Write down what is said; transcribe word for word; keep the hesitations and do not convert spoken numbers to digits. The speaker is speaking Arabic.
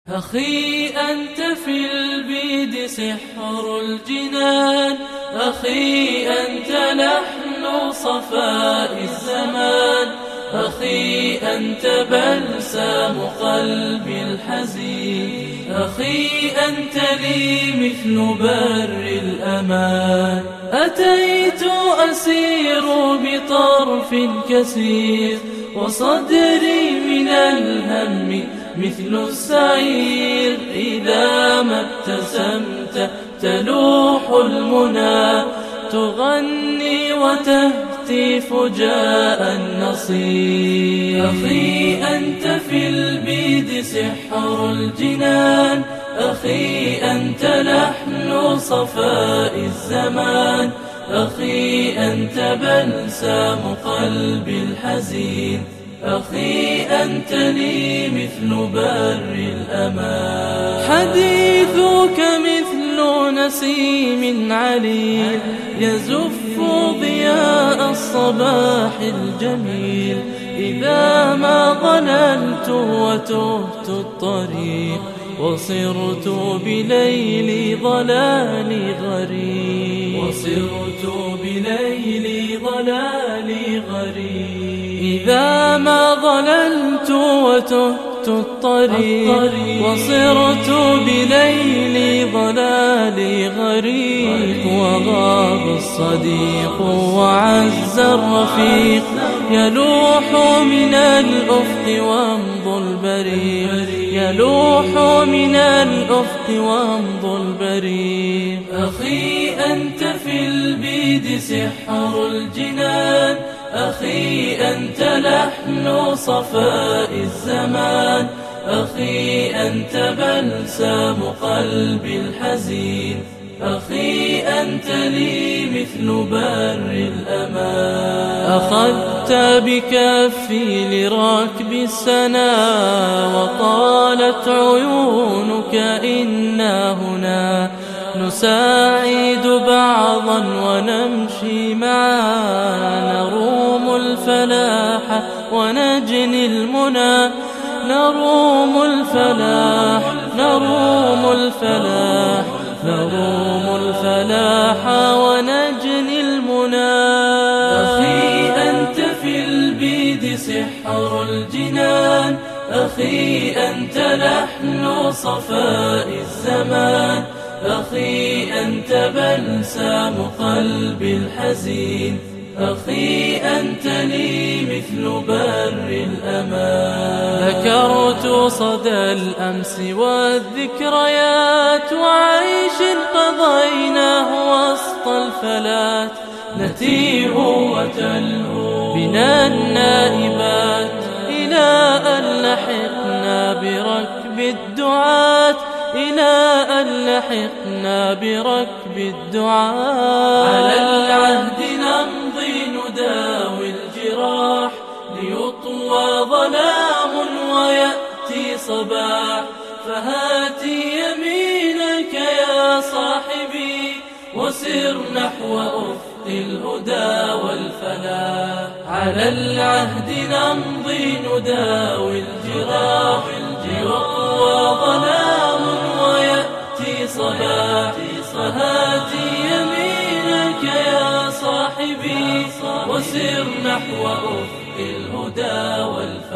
أخي أنت في البيد سحر الجنان، أخي أنت لحن صفاء الزمان، أخي أنت بلسم قلبي الحزين، أخي أنت لي مثل بر الأمان. أتيت أسير بطرف كسير، وصدري من الهم مثل السعير. إذا ما ابتسمت تلوح المنى، تغني وتهتف جاء النصير. أخي أنت في البيد سحر الجنان، أخي أنت لحن صفاء الزمان، أخي أنت بلسم قلبي الحزين، أخي أنت لي مثل بر الأمان. حديثك مثل نسيم عليل، يزف ضياء الصباح الجميل. إذا ما ضللت وتهت الطريق، وصرت بليل ضلالي غريب، وصرت بليل ضلالي غريب. إذا ما ضللت وتهت الطريق، وصرت بليل ضلالي غريب. وغاب الصديق وعز الرفيق، يلوح من الأفق وامضى البريق، يلوح من الأفق وامضى البريق. أخي أنت في البيد سحر الجنان، أخي أنت لحن صفاء الزمان، أخي أنت بلسم قلبي الحزين، أخي أنت لي مثل بر الأمان. أخذت بكفي لركب السنا، وقالت عيونك إنا هنا نساعد بعضا ونمشي معا، نروم الفلاح ونجني المنى، نروم الفلاح نروم الفلاح نروم الفلاح ونجني المنى. أخي أنت في البيد سحر الجنان، أخي أنت لحن صفاء الزمان، أخي أنت بلسم قلبي الحزين، أخي أنت لي مثل بر الأمان. ذكرت صدى الأمس والذكريات، وعيش قضيناه وسط الفلات، نتيه وتلهو بنا النائبات، إلى أن لحقنا بركب الدعاة، إلى أن لحقنا بركب الدعاة. على العهد نمضي نداوي الجراح، ليطوى ظلام ويأتي صباح. فهاتي يمينك يا صاحبي، وسر نحو أفق الهدى والفلاح. على العهد نمضي نداوي الجراح، ليطوى ظلام ويأتي صباح. فهاتي يمينك يا صاحبي، وسر نحو أفق الهدى والفلاح.